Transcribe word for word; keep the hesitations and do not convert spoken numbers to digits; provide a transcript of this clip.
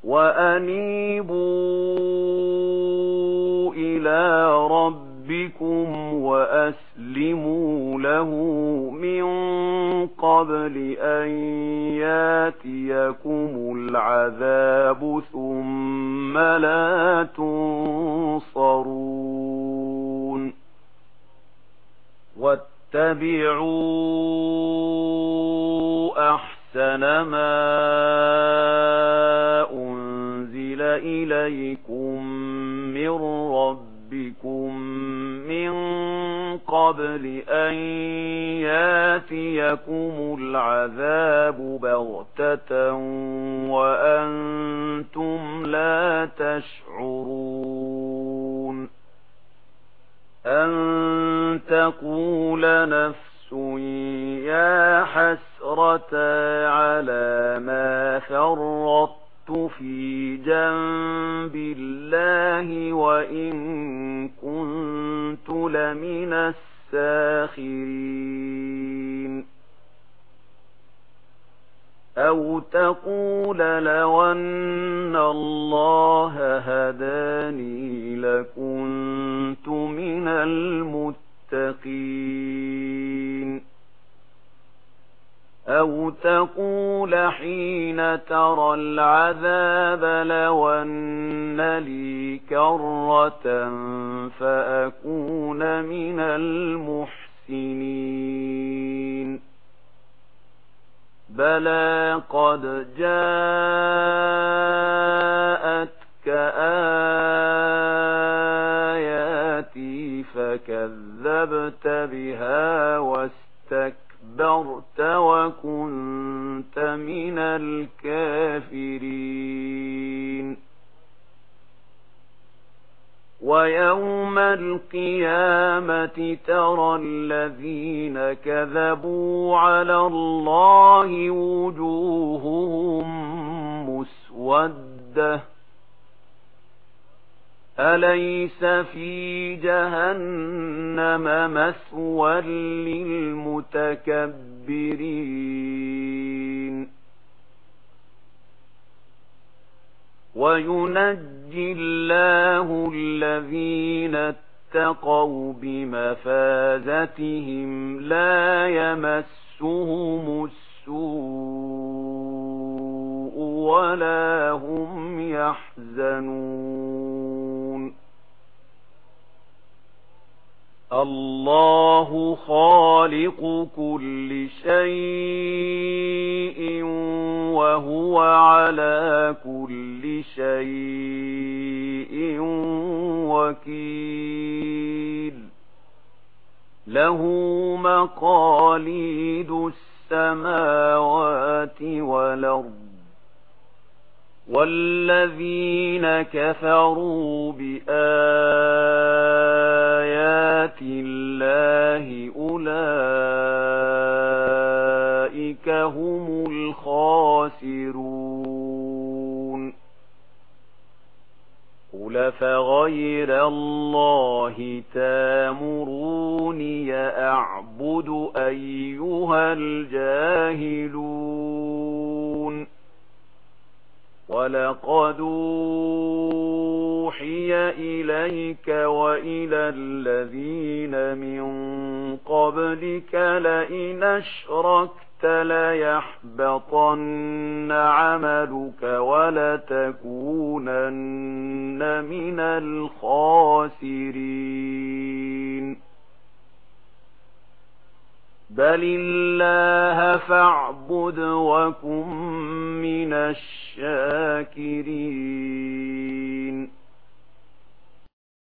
وأنيبوا إلى ربكم وأسلموا له من قبل أن ياتيكم العذاب ثم لا تنصرون واتبعوا أحسن ما أنزل إليكم من ربكم من قبل أن ياتيكم العذاب بغتة وأنتم لا تشعرون أن تقول نفس يا حسرة على ما فرطت في جنب الله وإن كنت لمن الساخرين أو تقول لو أن الله هداني لكنت من المتقين أو تقول حين ترى العذاب لو أن لي كرة فأكون من المحسنين بلى قد جاءتك آياتي فكذبت بها واستكبرت وكنت من الكافرين ويوم القيامة ترى الذين كذبوا على الله وجوههم مسودة أليس في جهنم مثوى للمتكبرين وينجي الله الذين اتقوا بمفازتهم لا يمسهم السوء ولا هم يحزنون الله خالق كل شيء وهو على كل شيء وكيل له مقاليد السماوات والأرض والذين كفروا بآيات الله أولئك هم الخاسرون قل فغير الله تامروني أعبد أيها الجاهلون ولقد أوحي إليك وإلى الذين من قبلك لئن أشركت ليحبطن عملك ولتكونن من الخاسرين بل الله فاعبد وكن من الشاكرين